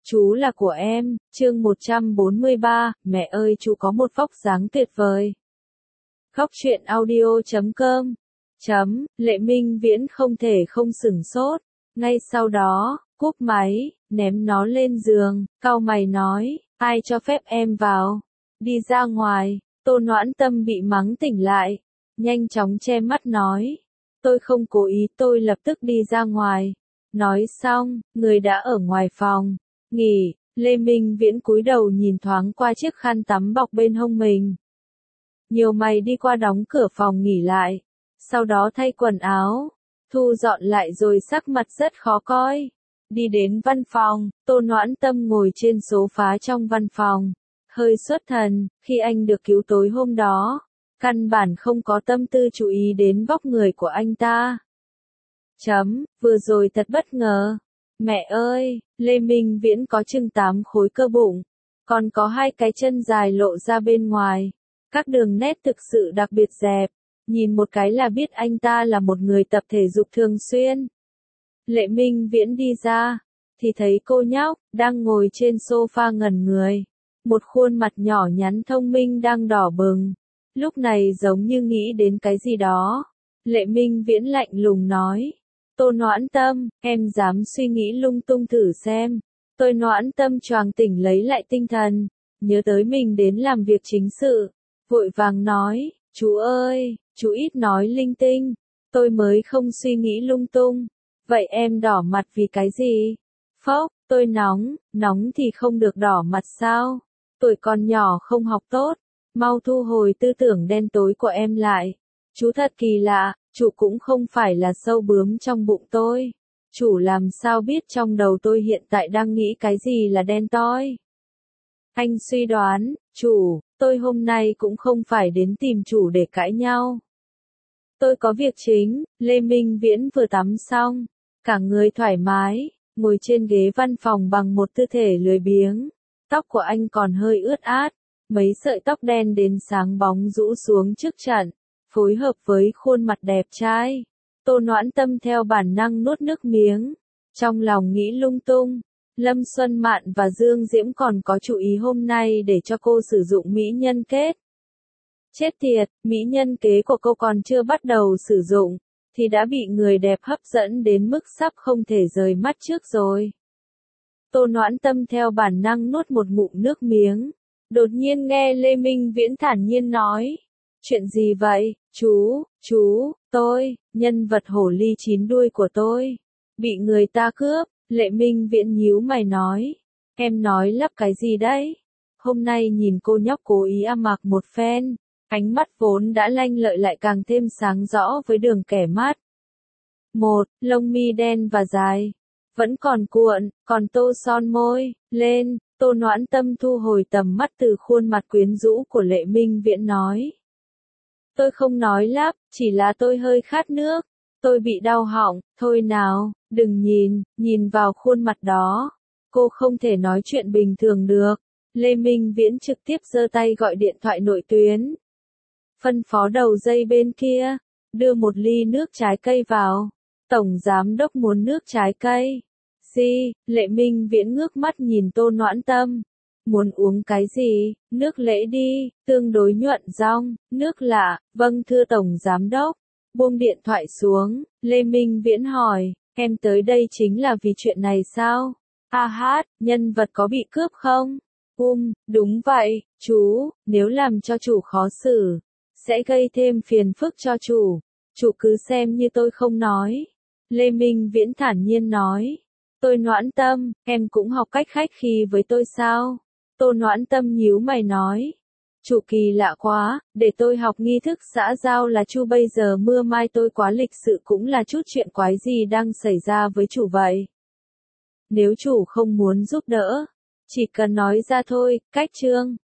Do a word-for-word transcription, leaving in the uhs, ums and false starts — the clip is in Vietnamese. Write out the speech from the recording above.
Chú là của em, chương một trăm bốn mươi ba, mẹ ơi chú có một vóc dáng tuyệt vời. Khóc chuyện audio chấm com chấm, Lệ Minh Viễn không thể không sửng sốt, ngay sau đó, cúp máy, ném nó lên giường, cau mày nói, ai cho phép em vào, đi ra ngoài. Tô Noãn Tâm bị mắng tỉnh lại, nhanh chóng che mắt nói, tôi không cố ý, tôi lập tức đi ra ngoài. Nói xong, người đã ở ngoài phòng nghỉ. Lê Minh Viễn cúi đầu nhìn thoáng qua chiếc khăn tắm bọc bên hông mình. Nhiều mày đi qua đóng cửa phòng nghỉ lại, sau đó thay quần áo, thu dọn lại rồi sắc mặt rất khó coi. Đi đến văn phòng, Tô Noãn Tâm ngồi trên sofa trong văn phòng, hơi xuất thần, khi anh được cứu tối hôm đó, căn bản không có tâm tư chú ý đến vóc người của anh ta. Chấm, vừa rồi thật bất ngờ. Mẹ ơi, Lê Minh Viễn có chừng tám khối cơ bụng, còn có hai cái chân dài lộ ra bên ngoài. Các đường nét thực sự đặc biệt đẹp, nhìn một cái là biết anh ta là một người tập thể dục thường xuyên. Lệ Minh Viễn đi ra, thì thấy cô nhóc, đang ngồi trên sofa ngẩn người. Một khuôn mặt nhỏ nhắn thông minh đang đỏ bừng. Lúc này giống như nghĩ đến cái gì đó. Lệ Minh Viễn lạnh lùng nói. Tô Noãn Tâm, em dám suy nghĩ lung tung thử xem. Tô Noãn Tâm choàng tỉnh lấy lại tinh thần, nhớ tới mình đến làm việc chính sự. Vội vàng nói, chú ơi, chú ít nói linh tinh. Tôi mới không suy nghĩ lung tung. Vậy em đỏ mặt vì cái gì? Phốc, tôi nóng, nóng thì không được đỏ mặt sao? Tuổi còn nhỏ không học tốt. Mau thu hồi tư tưởng đen tối của em lại. Chú thật kỳ lạ, chủ cũng không phải là sâu bướm trong bụng tôi. Chủ làm sao biết trong đầu tôi hiện tại đang nghĩ cái gì là đen tối? Anh suy đoán, chủ, tôi hôm nay cũng không phải đến tìm chủ để cãi nhau. Tôi có việc chính. Lê Minh Viễn vừa tắm xong, cả người thoải mái, ngồi trên ghế văn phòng bằng một tư thể lười biếng. Tóc của anh còn hơi ướt át, mấy sợi tóc đen đến sáng bóng rũ xuống trước chặn, phối hợp với khuôn mặt đẹp trai. Tô Noãn Tâm theo bản năng nuốt nước miếng, trong lòng nghĩ lung tung. Lâm Xuân Mạn và Dương Diễm còn có chú ý hôm nay để cho cô sử dụng mỹ nhân kết. Chết tiệt, mỹ nhân kế của cô còn chưa bắt đầu sử dụng, thì đã bị người đẹp hấp dẫn đến mức sắp không thể rời mắt trước rồi. Tô Noãn Tâm theo bản năng nuốt một ngụm nước miếng. Đột nhiên nghe Lê Minh Viễn thản nhiên nói. Chuyện gì vậy, chú, chú, tôi, nhân vật hổ ly chín đuôi của tôi, bị người ta cướp. Lệ Minh Viễn nhíu mày nói. Em nói lắp cái gì đấy? Hôm nay nhìn cô nhóc cố ý ăn mặc một phen, ánh mắt vốn đã lanh lợi lại càng thêm sáng rõ với đường kẻ mắt. Một, lông mi đen và dài, vẫn còn cuộn, còn tô son môi lên. Tô Noãn Tâm thu hồi tầm mắt từ khuôn mặt quyến rũ của Lệ Minh Viễn nói. Tôi không nói lắp, chỉ là tôi hơi khát nước. Tôi bị đau họng, thôi nào, đừng nhìn, nhìn vào khuôn mặt đó. Cô không thể nói chuyện bình thường được. Lê Minh Viễn trực tiếp giơ tay gọi điện thoại nội tuyến. Phân phó đầu dây bên kia, đưa một ly nước trái cây vào. Tổng giám đốc muốn nước trái cây. Gì? Lệ Minh Viễn ngước mắt nhìn Tô Noãn Tâm. Muốn uống cái gì? Nước lễ đi, tương đối nhuận rong, nước lạ, vâng thưa Tổng giám đốc. Buông điện thoại xuống, Lê Minh Viễn hỏi, em tới đây chính là vì chuyện này sao? A hát, nhân vật có bị cướp không? Um, đúng vậy, chú, nếu làm cho chủ khó xử, sẽ gây thêm phiền phức cho chủ. Chủ cứ xem như tôi không nói. Lê Minh Viễn thản nhiên nói. Tôi Noãn Tâm, em cũng học cách khách khí với tôi sao? Tô Noãn Tâm nhíu mày nói. Chủ kỳ lạ quá, để tôi học nghi thức xã giao là chu bây giờ mưa mai tôi quá lịch sự cũng là chút chuyện quái gì đang xảy ra với chủ vậy? Nếu chủ không muốn giúp đỡ, chỉ cần nói ra thôi, cách chương.